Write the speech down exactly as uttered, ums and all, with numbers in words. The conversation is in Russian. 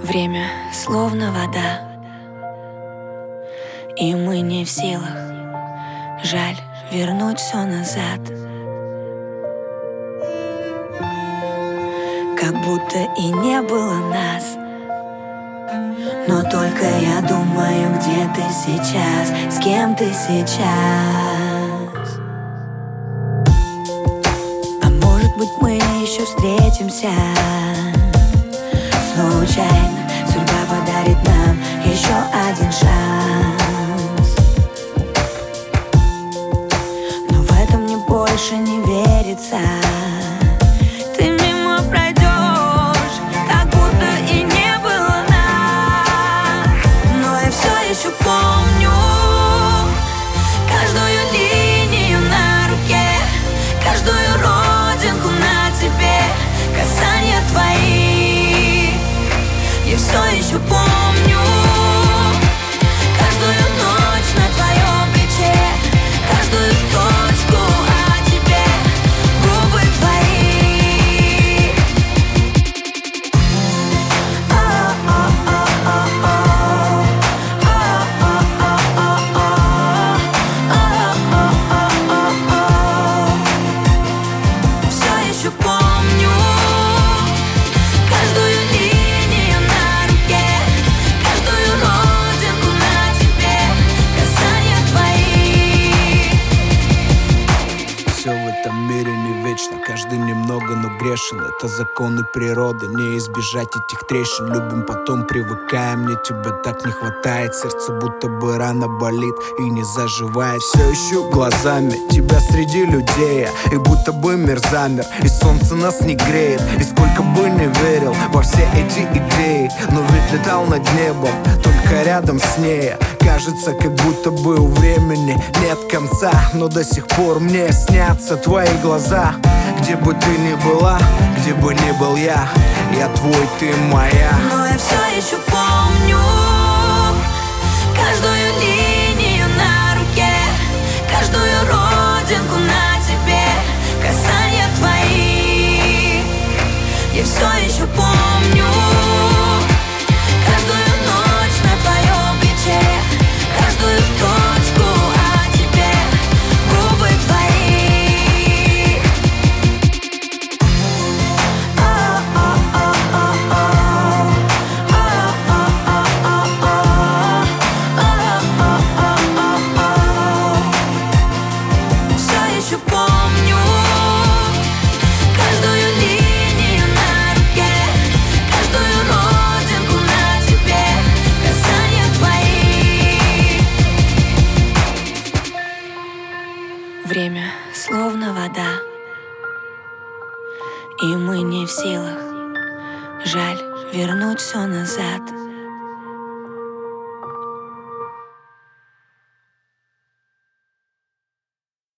Время словно вода, и мы не в силах. Жаль вернуть все назад. Как будто и не было нас. Но только я думаю, где ты сейчас, с кем ты сейчас. А может быть, мы еще встретимся случайно. Судьба подарит нам еще один шанс. Но в этом мне больше не верится. Ты мимо пройдешь, как будто и не было нас. Но я все еще помню каждую линию на руке, каждую родинку на тебе, касания твои. Я все еще помню каждую ночь на твоем плече, каждую строчку о тебе, губы твои. Все еще помню каждую линию на руке, каждую родинку на тебе, касания твои. Все в этом мире не вечно, каждый немного, но грешен. Это законы природы, не избежать этих трещин. Любим, потом привыкаем, мне тебя так не хватает. Сердце будто бы рано болит и не заживает. Все ищу глазами тебя среди людей, и будто бы мир замер, и солнце нас не греет. И сколько бы не верил во все эти идеи, но ведь летал над небом, только рядом с ней. Кажется, как будто бы у времени нет конца, но до сих пор мне снятся твои глаза. Где бы ты ни была, где бы ни был я, я твой, ты моя. Но я все еще помню каждую линию на руке, каждую родинку на тебе, касания твои. Я все еще помню каждую ночь на твоем плече, каждую строчку о тебе, губы твои. Все еще помню каждую линию на руке, каждую родинку на тебе, касания твои. Время словно вода, и мы не в силах. Жаль вернуть все назад.